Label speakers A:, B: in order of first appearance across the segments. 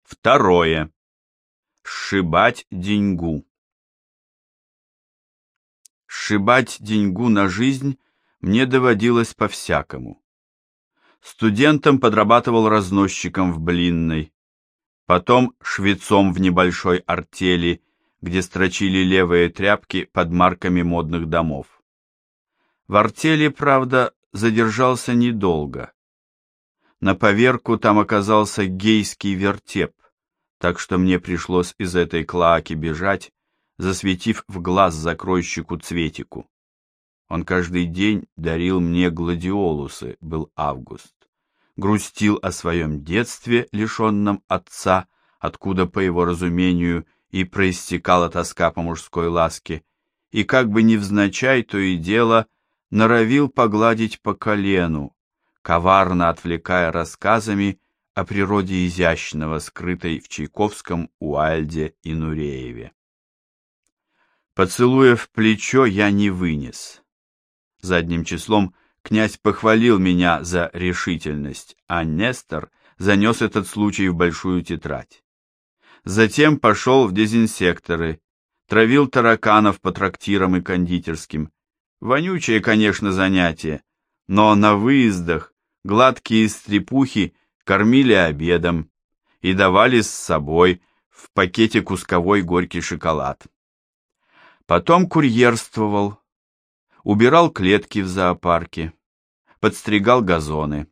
A: Второе. Сшибать деньгу. Сшибать деньгу на жизнь мне доводилось по-всякому. Студентом подрабатывал разносчиком в блинной, потом швецом в небольшой артели, где строчили левые тряпки под марками модных домов. В артели, правда, задержался недолго. На поверку там оказался гейский вертеп, так что мне пришлось из этой клоаки бежать, засветив в глаз закройщику Цветику. Он каждый день дарил мне гладиолусы, был август. Грустил о своем детстве, лишенном отца, откуда, по его разумению, и проистекала тоска по мужской ласке, и как бы невзначай то и дело норовил погладить по колену, коварно отвлекая рассказами о природе изящного, скрытой в Чайковском, Уайльде и Нурееве. Поцелуя в плечо я не вынес. Задним числом князь похвалил меня за решительность, а Нестор занес этот случай в большую тетрадь. Затем пошел в дезинсекторы, травил тараканов по трактирам и кондитерским. Вонючее, конечно, занятие, но на выездах гладкие стрепухи кормили обедом и давали с собой в пакете кусковой горький шоколад. Потом курьерствовал, убирал клетки в зоопарке, подстригал газоны.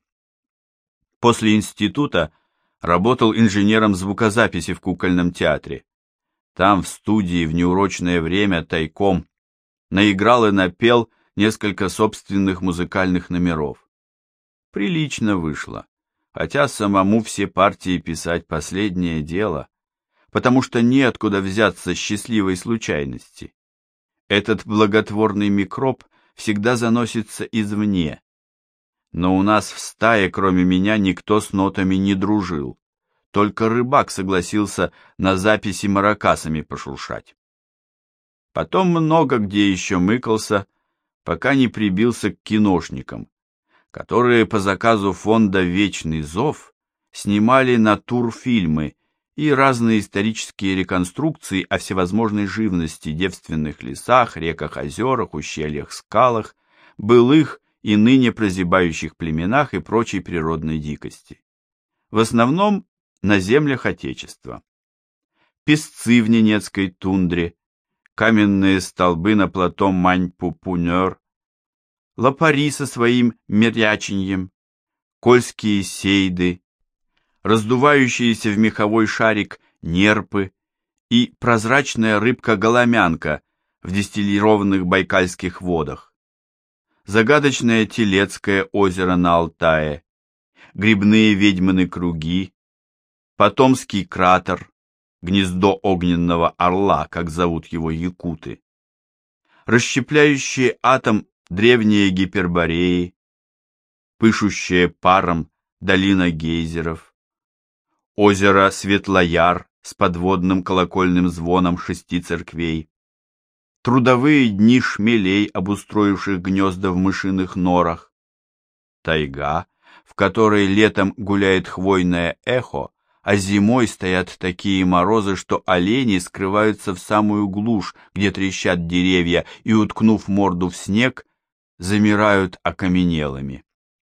A: После института работал инженером звукозаписи в кукольном театре. Там, в студии, в неурочное время, тайком, наиграл и напел несколько собственных музыкальных номеров. Прилично вышло, хотя самому все партии писать последнее дело, потому что неоткуда взяться счастливой случайности. Этот благотворный микроб всегда заносится извне. Но у нас в стае, кроме меня, никто с нотами не дружил. Только рыбак согласился на записи маракасами пошуршать. Потом много где еще мыкался, пока не прибился к киношникам, которые по заказу фонда «Вечный зов» снимали натурфильмы и разные исторические реконструкции о всевозможной живности, девственных лесах, реках, озерах, ущельях, скалах, былых и ныне прозябающих племенах и прочей природной дикости. В основном на землях Отечества. Песцы в ненецкой тундре, каменные столбы на плато Мань-Пупунер, лопари со своим меряченьем, кольские сейды, раздувающиеся в меховой шарик нерпы и прозрачная рыбка-голомянка в дистиллированных байкальских водах, загадочное Телецкое озеро на Алтае, грибные ведьмины круги, Потомский кратер, гнездо огненного орла, как зовут его якуты, расщепляющие атом древние гипербореи, пышущие паром долина гейзеров, озеро Светлояр с подводным колокольным звоном 6 церквей, трудовые дни шмелей, обустроивших гнезда в мышиных норах, тайга, в которой летом гуляет хвойное эхо, а зимой стоят такие морозы, что олени скрываются в самую глушь, где трещат деревья, и, уткнув морду в снег, замирают окаменелыми.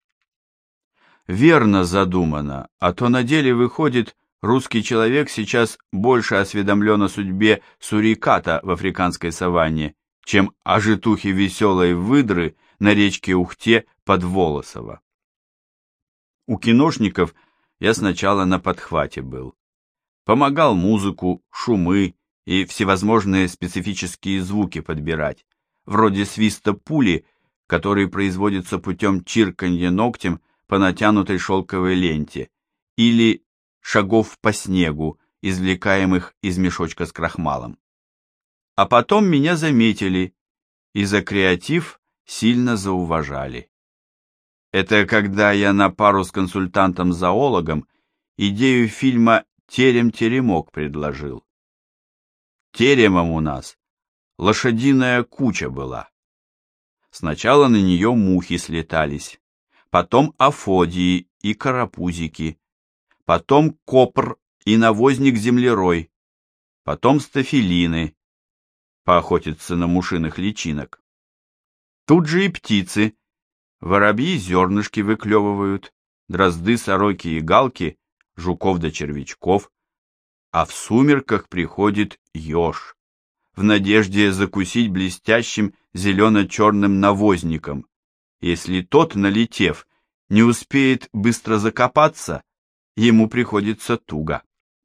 A: Верно задумано, а то на деле выходит, русский человек сейчас больше осведомлен о судьбе суриката в африканской саванне, чем о житухе веселой выдры на речке Ухте под Волосово. У киношников я сначала на подхвате был. Помогал музыку, шумы и всевозможные специфические звуки подбирать, вроде свиста пули, который производится путем чирканья ногтем по натянутой шелковой ленте, или шагов по снегу, извлекаемых из мешочка с крахмалом. А потом меня заметили и за креатив сильно зауважали. Это когда я на пару с консультантом-зоологом идею фильма «Терем-теремок» предложил. Теремом у нас лошадиная куча была. Сначала на нее мухи слетались, потом афодии и карапузики, потом копр и навозник-землерой, потом стафилины, поохотиться на мушиных личинок. Тут же и птицы, воробьи зернышки выклевывают, дрозды, сороки и галки, жуков да червячков, а в сумерках приходит еж, в надежде закусить блестящим зелено-черным навозником. Если тот, налетев, не успеет быстро закопаться, ему приходится туго.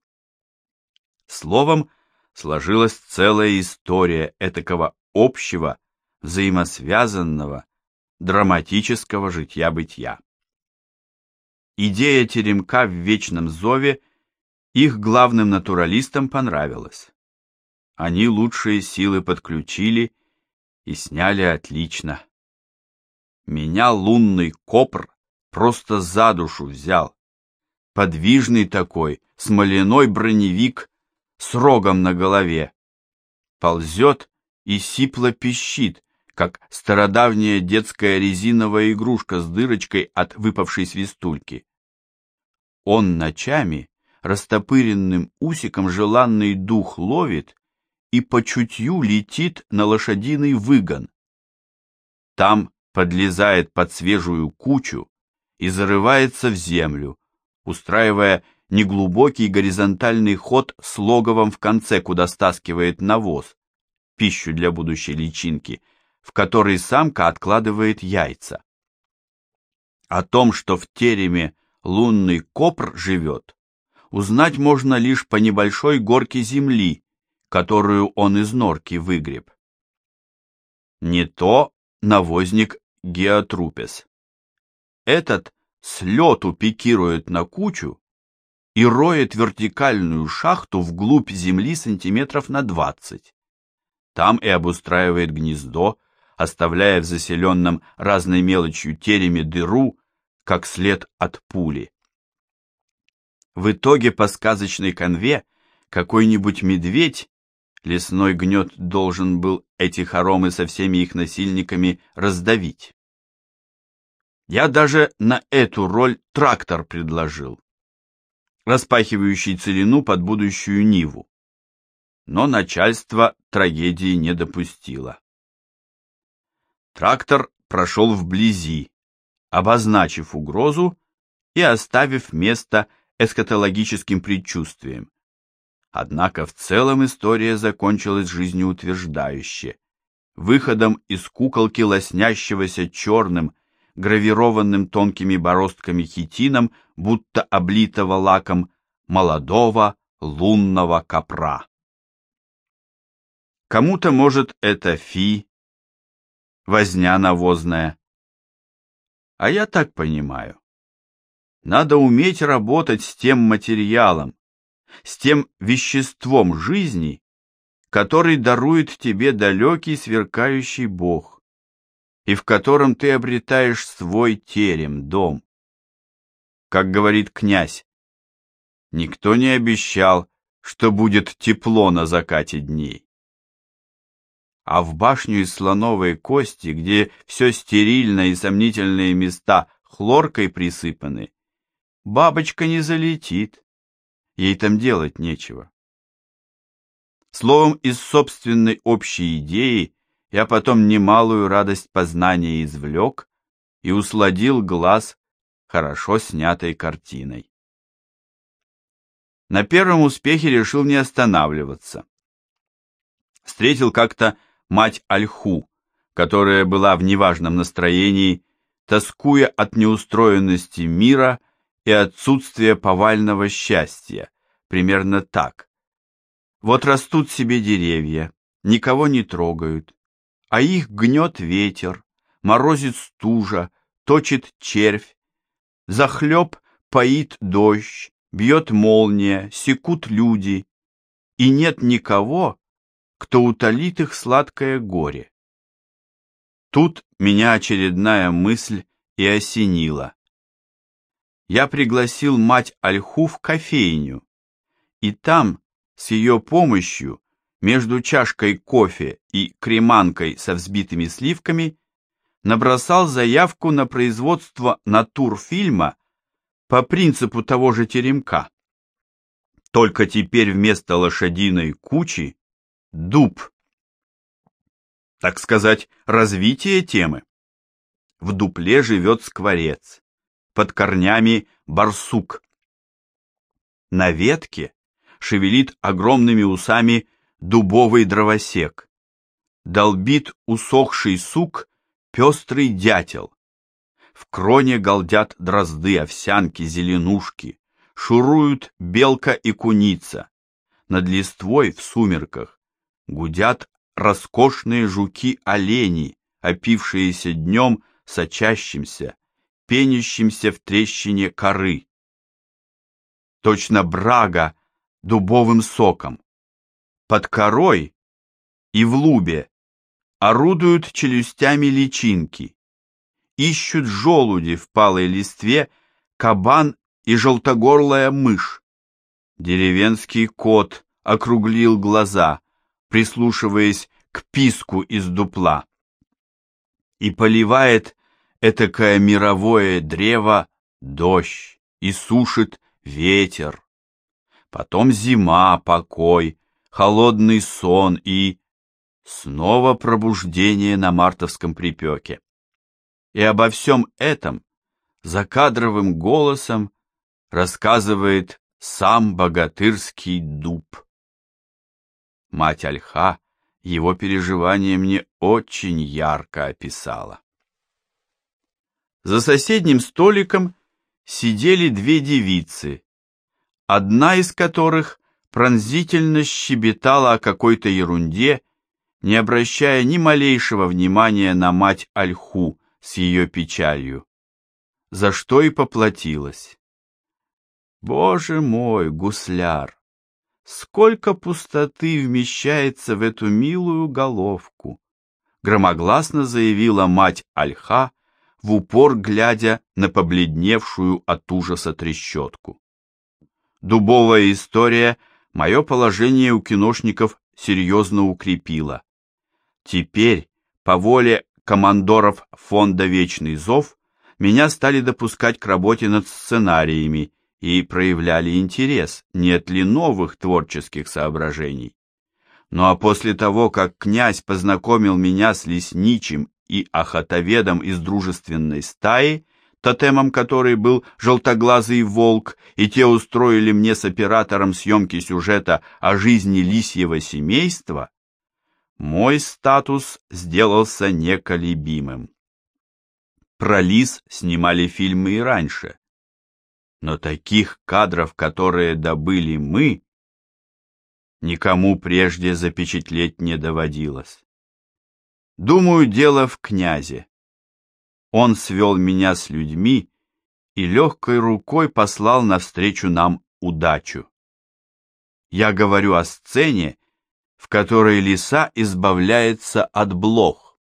A: Словом, сложилась целая история этакого общего, взаимосвязанного, драматического житья-бытия. Идея теремка в вечном зове их главным натуралистам понравилась. Они лучшие силы подключили и сняли отлично. Меня лунный копр просто за душу взял. Подвижный такой, смоляной броневик с рогом на голове. Ползет и сипло пищит, как стародавняя детская резиновая игрушка с дырочкой от выпавшей свистульки. Он ночами растопыренным усиком желанный дух ловит и по чутью летит на лошадиный выгон. Там подлезает под свежую кучу и зарывается в землю, устраивая неглубокий горизонтальный ход с логовом в конце, куда стаскивает навоз, пищу для будущей личинки, в которой самка откладывает яйца. О том, что в тереме лунный копр живет, узнать можно лишь по небольшой горке земли, которую он из норки выгреб. Не то навозник Геотрупес. Этот с лету пикирует на кучу и роет вертикальную шахту вглубь земли сантиметров на 20. Там и обустраивает гнездо, оставляя в заселенном разной мелочью тереме дыру, как след от пули. В итоге по сказочной канве какой-нибудь медведь, лесной гнет должен был эти хоромы со всеми их насильниками раздавить. Я даже на эту роль трактор предложил, распахивающий целину под будущую ниву. Но начальство трагедии не допустило. Трактор прошел вблизи, обозначив угрозу и оставив место эсхатологическим предчувствиям. Однако в целом история закончилась жизнеутверждающе, выходом из куколки лоснящегося черным, гравированным тонкими бороздками хитином, будто облитого лаком, молодого лунного копра. Кому-то, может, это фи, возня навозная. А я так понимаю. Надо уметь работать с тем материалом, с тем веществом жизни, который дарует тебе далекий сверкающий Бог, и в котором ты обретаешь свой терем, дом. Как говорит князь, никто не обещал, что будет тепло на закате дней. А в башню из слоновой кости, где все стерильно и сомнительные места хлоркой присыпаны, бабочка не залетит, ей там делать нечего. Словом, из собственной общей идеи я потом немалую радость познания извлек и усладил глаз хорошо снятой картиной. На первом успехе решил не останавливаться. Встретил как-то мать Ольху, которая была в неважном настроении, тоскуя от неустроенности мира и отсутствия повального счастья, примерно так. Вот растут себе деревья, никого не трогают, а их гнет ветер, морозит стужа, точит червь, захлеб поит дождь, бьет молния, секут люди, и нет никого, кто утолит их сладкое горе. Тут меня очередная мысль и осенила. Я пригласил мать Ольху в кофейню, и там, с ее помощью, между чашкой кофе и креманкой со взбитыми сливками, набросал заявку на производство натурфильма по принципу того же теремка. Только теперь вместо лошадиной кучи дуб. Так сказать, развитие темы. В дупле живет скворец, под корнями барсук. На ветке шевелит огромными усами дубовый дровосек. Долбит усохший сук пестрый дятел. В кроне галдят дрозды, овсянки, зеленушки. Шуруют белка и куница. Над листвой в сумерках гудят роскошные жуки-олени, опившиеся днем сочащимся, пенящимся в трещине коры. Точно брага дубовым соком. Под корой и в лубе орудуют челюстями личинки. Ищут желуди в палой листве кабан и желтогорлая мышь. Деревенский кот округлил глаза, прислушиваясь к писку из дупла. И поливает этакое мировое древо дождь, и сушит ветер. Потом зима, покой, холодный сон и снова пробуждение на мартовском припеке. И обо всем этом закадровым голосом рассказывает сам богатырский дуб. Мать Ольха его переживания мне очень ярко описала. За соседним столиком сидели две девицы, одна из которых пронзительно щебетала о какой-то ерунде, не обращая ни малейшего внимания на мать Ольху с ее печалью, за что и поплатилась. Боже мой, гусляр! Сколько пустоты вмещается в эту милую головку, громогласно заявила мать Ольха, в упор глядя на побледневшую от ужаса трещотку. Дубовая история мое положение у киношников серьезно укрепила. Теперь, по воле командоров фонда «Вечный зов», меня стали допускать к работе над сценариями и проявляли интерес, нет ли новых творческих соображений. Ну а после того, как князь познакомил меня с лесничим и охотоведом из дружественной стаи, тотемом которой был желтоглазый волк, и те устроили мне с оператором съемки сюжета о жизни лисьего семейства, мой статус сделался неколебимым. Про лис снимали фильмы и раньше, но таких кадров, которые добыли мы, никому прежде запечатлеть не доводилось. Думаю, дело в князе. Он свел меня с людьми и легкой рукой послал навстречу нам удачу. Я говорю о сцене, в которой лиса избавляется от блох.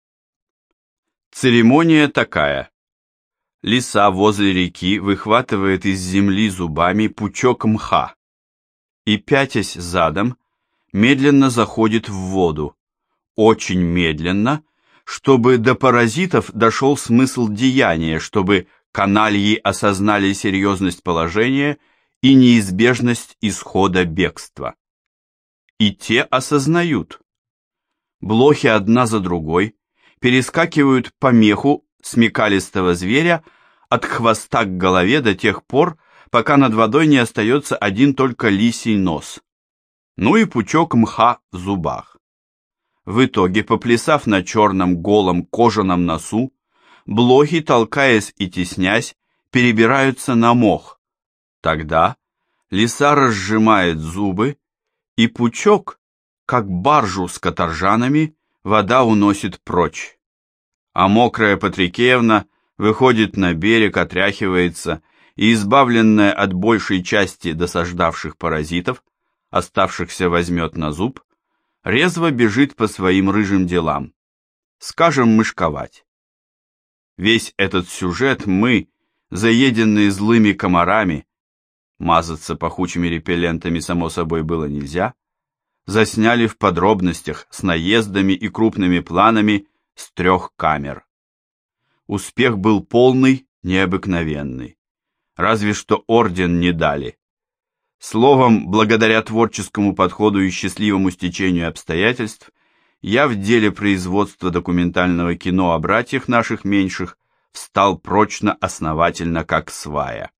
A: Церемония такая. Лиса возле реки выхватывает из земли зубами пучок мха и, пятясь задом, медленно заходит в воду, очень медленно, чтобы до паразитов дошел смысл деяния, чтобы канальи осознали серьезность положения и неизбежность исхода бегства. И те осознают. Блохи одна за другой перескакивают по меху смекалистого зверя от хвоста к голове до тех пор, пока над водой не остается один только лисий нос. Ну и пучок мха в зубах. В итоге, поплясав на черном голом кожаном носу, блохи, толкаясь и теснясь, перебираются на мох. Тогда лиса разжимает зубы, и пучок, как баржу с каторжанами, вода уносит прочь. А мокрая Патрикеевна выходит на берег, отряхивается и, избавленная от большей части досаждавших паразитов, оставшихся возьмет на зуб, резво бежит по своим рыжим делам, скажем, мышковать. Весь этот сюжет мы, заеденные злыми комарами, мазаться пахучими репеллентами само собой было нельзя, засняли в подробностях с наездами и крупными планами с 3 камер. Успех был полный, необыкновенный. Разве что орден не дали. Словом, благодаря творческому подходу и счастливому стечению обстоятельств, я в деле производства документального кино о братьях наших меньших встал прочно, основательно, как свая.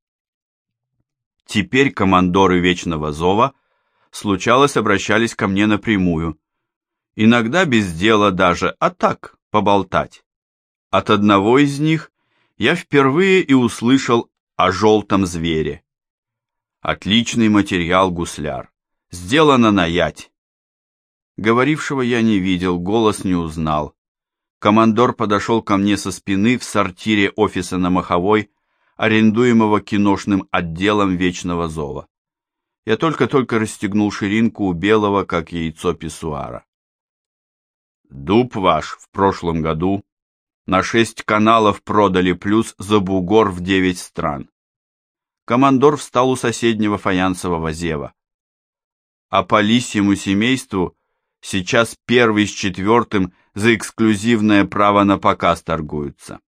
A: Теперь командоры Вечного Зова, случалось, обращались ко мне напрямую, иногда без дела даже, а так, поболтать. От одного из них я впервые и услышал о желтом звере. Отличный материал, гусляр, сделано на ять. Говорившего я не видел, голос не узнал. Командор подошел ко мне со спины в сортире офиса на Маховой, арендуемого киношным отделом Вечного Зова. Я только-только расстегнул ширинку у белого, как яйцо писсуара. Дуб ваш в прошлом году на 6 каналов продали плюс за бугор в 9 стран. Командор встал у соседнего фаянсового зева. А по лисьему семейству сейчас 1 с 4 за эксклюзивное право на показ торгуются.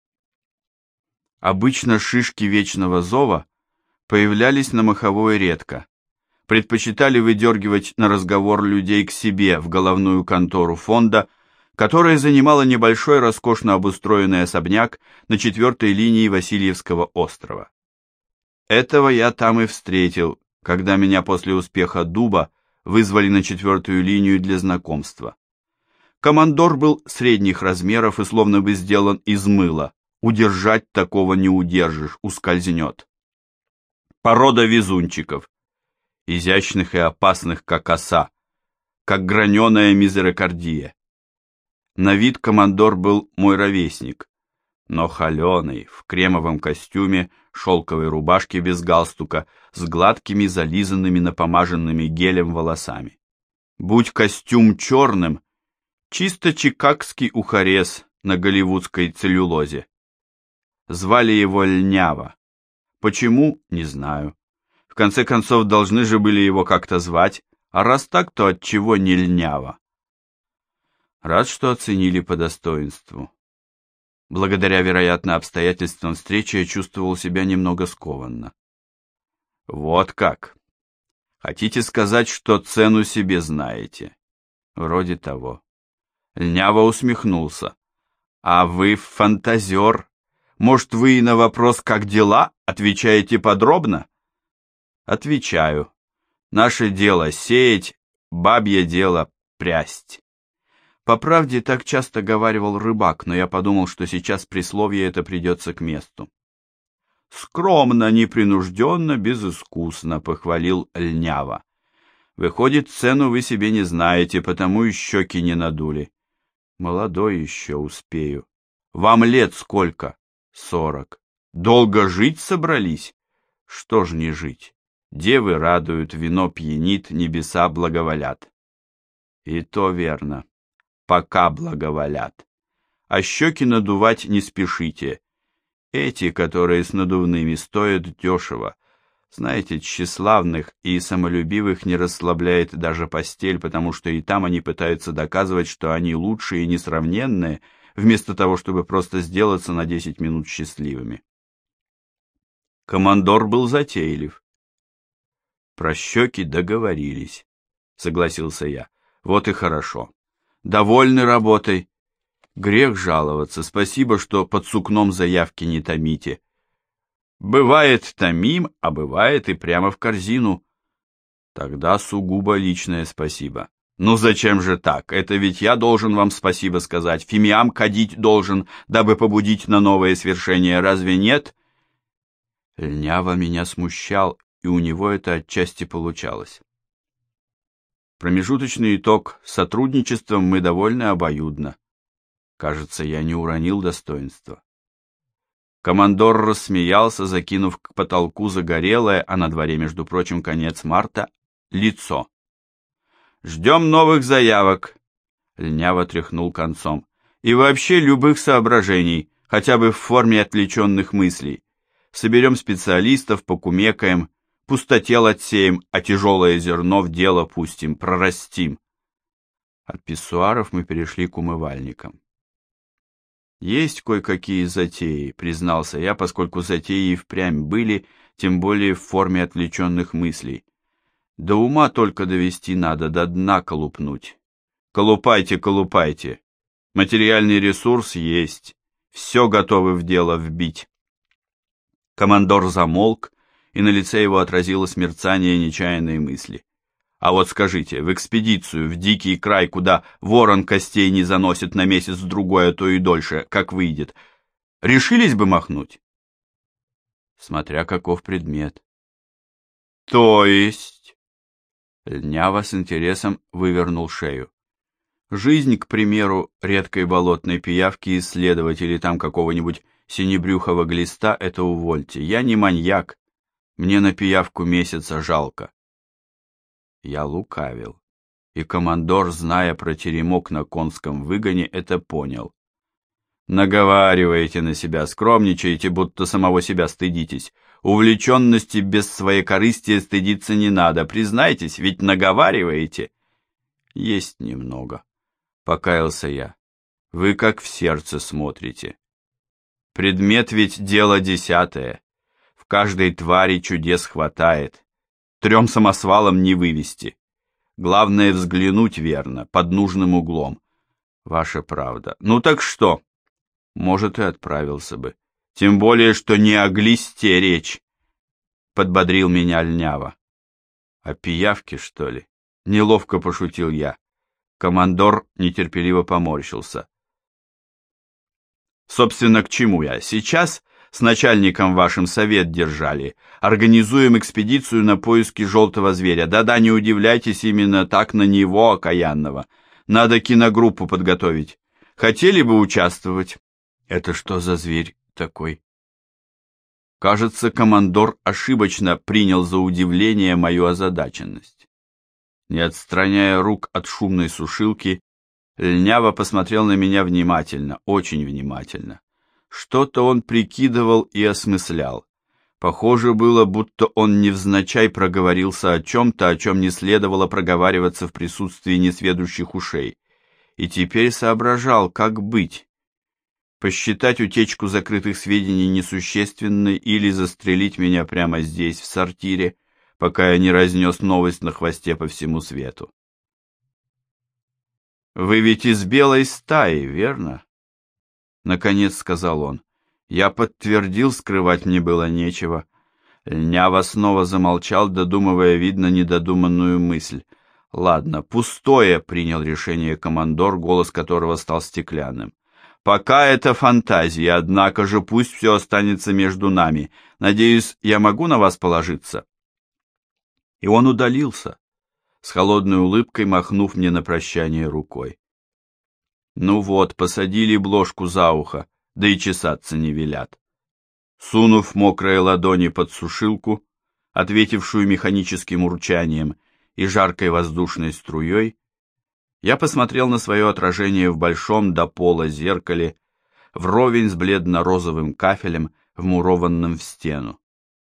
A: Обычно шишки Вечного Зова появлялись на Маховой редко. Предпочитали выдергивать на разговор людей к себе в головную контору фонда, которая занимала небольшой роскошно обустроенный особняк на 4-й линии Васильевского острова. Этого я там и встретил, когда меня после успеха Дуба вызвали на 4-ю линию для знакомства. Командор был средних размеров и словно бы сделан из мыла. Удержать такого не удержишь, ускользнет. Порода везунчиков, изящных и опасных, как оса, как граненая мизерокардия. На вид командор был мой ровесник, но холеный, в кремовом костюме, шелковой рубашке без галстука, с гладкими, зализанными, напомаженными гелем волосами. Будь костюм черным, чисто чикагский ухарес на голливудской целлюлозе. Звали его Льнява. Почему, не знаю. В конце концов, должны же были его как-то звать, а раз так, то отчего не Льнява? Рад, что оценили по достоинству. Благодаря, вероятно, обстоятельствам встречи я чувствовал себя немного скованно. Вот как. Хотите сказать, что цену себе знаете? Вроде того. Льнява усмехнулся. А вы фантазер. Может, вы и на вопрос «как дела?» отвечаете подробно? Отвечаю. Наше дело сеять, бабье дело прясть. По правде, так часто говаривал рыбак, но я подумал, что сейчас присловие это придется к месту. Скромно, непринужденно, безыскусно, похвалил Льнява. Выходит, цену вы себе не знаете, потому и щеки не надули. Молодой еще успею. Вам лет сколько? 40. Долго жить собрались? Что ж не жить? Девы радуют, вино пьянит, небеса благоволят. И то верно. Пока благоволят. А щеки надувать не спешите. Эти, которые с надувными, стоят дешево. Знаете, тщеславных и самолюбивых не расслабляет даже постель, потому что и там они пытаются доказывать, что они лучшие и несравненные, вместо того, чтобы просто сделаться на 10 минут счастливыми. Командор был затейлив. Про щеки договорились, согласился я. Вот и хорошо. Довольны работой. Грех жаловаться, спасибо, что под сукном заявки не томите. Бывает томим, а бывает и прямо в корзину. Тогда сугубо личное спасибо. Ну зачем же так? Это ведь я должен вам спасибо сказать. Фимиам кадить должен, дабы побудить на новые свершения. Разве нет? Льнява меня смущал, и у него это отчасти получалось. Промежуточный итог. Сотрудничеством мы довольны обоюдно. Кажется, я не уронил достоинства. Командор рассмеялся, закинув к потолку загорелое, а на дворе, между прочим, конец марта, лицо. «Ждем новых заявок», — Льнява тряхнул концом, «и вообще любых соображений, хотя бы в форме отвлеченных мыслей. Соберем специалистов, покумекаем, пустотел отсеем, а тяжелое зерно в дело пустим, прорастим». От писсуаров мы перешли к умывальникам. «Есть кое-какие затеи», — признался я, поскольку затеи и впрямь были, тем более в форме отвлеченных мыслей. До ума только довести надо, до дна колупнуть. Колупайте, колупайте. Материальный ресурс есть. Все готовы в дело вбить. Командор замолк, и на лице его отразилось мерцание нечаянной мысли. А вот скажите, в экспедицию, в дикий край, куда ворон костей не заносит на месяц-другой, а то и дольше, как выйдет, решились бы махнуть? Смотря каков предмет. То есть? Льнява с интересом вывернул шею. Жизнь, к примеру, редкой болотной пиявки исследовать или там какого-нибудь синебрюхого глиста, это увольте. Я не маньяк. Мне на пиявку месяца жалко. Я лукавил. И командор, зная про теремок на конском выгоне, это понял. Наговариваете на себя, скромничаете, будто самого себя стыдитесь. Увлеченности без своекорыстия стыдиться не надо. Признайтесь, ведь наговариваете. Есть немного. Покаялся я. Вы как в сердце смотрите. Предмет ведь дело десятое. В каждой твари чудес хватает. 3 самосвалом не вывести. Главное взглянуть верно, под нужным углом. Ваша правда. Ну так что? Может, и отправился бы. Тем более, что не о глисте речь. Подбодрил меня Льнява. О пиявке, что ли? Неловко пошутил я. Командор нетерпеливо поморщился. Собственно, к чему я? Сейчас с начальником вашим совет держали. Организуем экспедицию на поиски желтого зверя. Да-да, не удивляйтесь, именно так на него, окаянного. Надо киногруппу подготовить. Хотели бы участвовать? Это что за зверь такой? Кажется, командор ошибочно принял за удивление мою озадаченность. Не отстраняя рук от шумной сушилки, Льнява посмотрел на меня внимательно, очень внимательно. Что-то он прикидывал и осмыслял. Похоже было, будто он невзначай проговорился о чем-то, о чем не следовало проговариваться в присутствии несведущих ушей. И теперь соображал, как быть. Посчитать утечку закрытых сведений несущественной или застрелить меня прямо здесь, в сортире, пока я не разнес новость на хвосте по всему свету. «Вы ведь из белой стаи, верно?» Наконец сказал он. Я подтвердил, скрывать мне было нечего. Льнява снова замолчал, додумывая, видно, недодуманную мысль. «Ладно, пустое», — принял решение командор, голос которого стал стеклянным. «Пока это фантазия, однако же пусть все останется между нами. Надеюсь, я могу на вас положиться?» И он удалился, с холодной улыбкой махнув мне на прощание рукой. Ну вот, посадили бложку за ухо, да и чесаться не велят. Сунув мокрые ладони под сушилку, ответившую механическим урчанием и жаркой воздушной струей, я посмотрел на свое отражение в большом до пола зеркале, вровень с бледно-розовым кафелем, вмурованным в стену.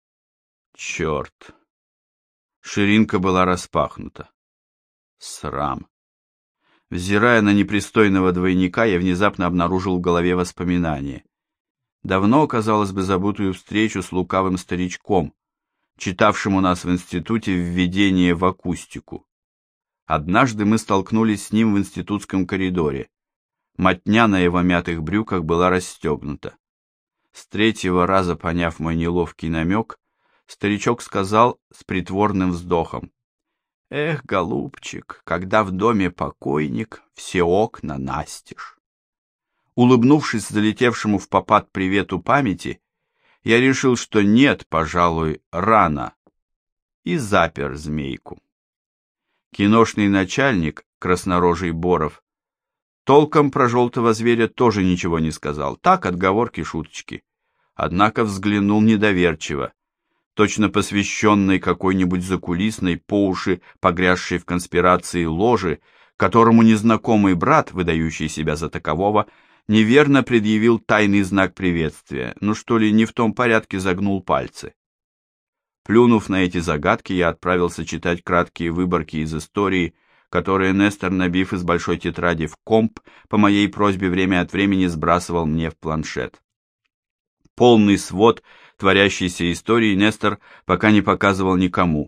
A: Черт! Ширинка была распахнута. Срам. Взирая на непристойного двойника, я внезапно обнаружил в голове воспоминание. Давно, казалось бы, забытую встречу с лукавым старичком, читавшим у нас в институте введение в акустику. Однажды мы столкнулись с ним в институтском коридоре. Мотня на его мятых брюках была расстегнута. С 3-го раза, поняв мой неловкий намек, старичок сказал с притворным вздохом: «Эх, голубчик, когда в доме покойник, все окна настежь». Улыбнувшись залетевшему в попад привету памяти, я решил, что нет, пожалуй, рано, и запер змейку. Киношный начальник, краснорожий Боров, толком про желтого зверя тоже ничего не сказал, так, отговорки-шуточки. Однако взглянул недоверчиво, точно посвященный какой-нибудь закулисной, по уши погрязшей в конспирации ложи, которому незнакомый брат, выдающий себя за такового, неверно предъявил тайный знак приветствия, ну что ли, не в том порядке загнул пальцы. Плюнув на эти загадки, я отправился читать краткие выборки из истории, которые Нестор, набив из большой тетради в комп, по моей просьбе время от времени сбрасывал мне в планшет. Полный свод творящейся истории Нестор пока не показывал никому,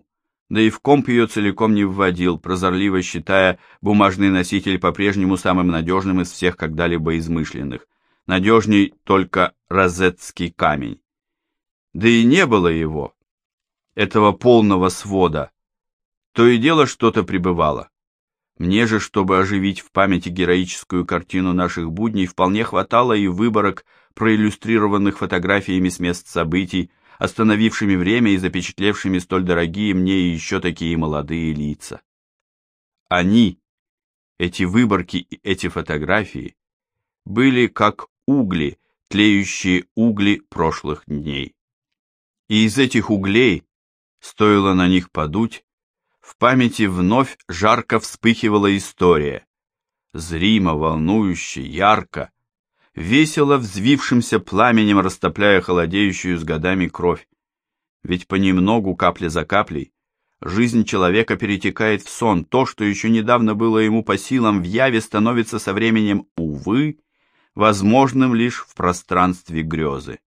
A: да и в комп ее целиком не вводил, прозорливо считая бумажный носитель по-прежнему самым надежным из всех когда-либо измышленных. Надежней только розетский камень. Да и не было его, этого полного свода. То и дело что-то прибывало. Мне же, чтобы оживить в памяти героическую картину наших будней, вполне хватало и выборок, проиллюстрированных фотографиями с мест событий, остановившими время и запечатлевшими столь дорогие мне и еще такие молодые лица. Они, эти выборки и эти фотографии, были как угли, тлеющие угли прошлых дней. И из этих углей, стоило на них подуть, в памяти вновь жарко вспыхивала история, зримо, волнующе, ярко, весело взвившимся пламенем растопляя холодеющую с годами кровь. Ведь понемногу, капля за каплей, жизнь человека перетекает в сон, то, что еще недавно было ему по силам в яве, становится со временем, увы, возможным лишь в пространстве грезы.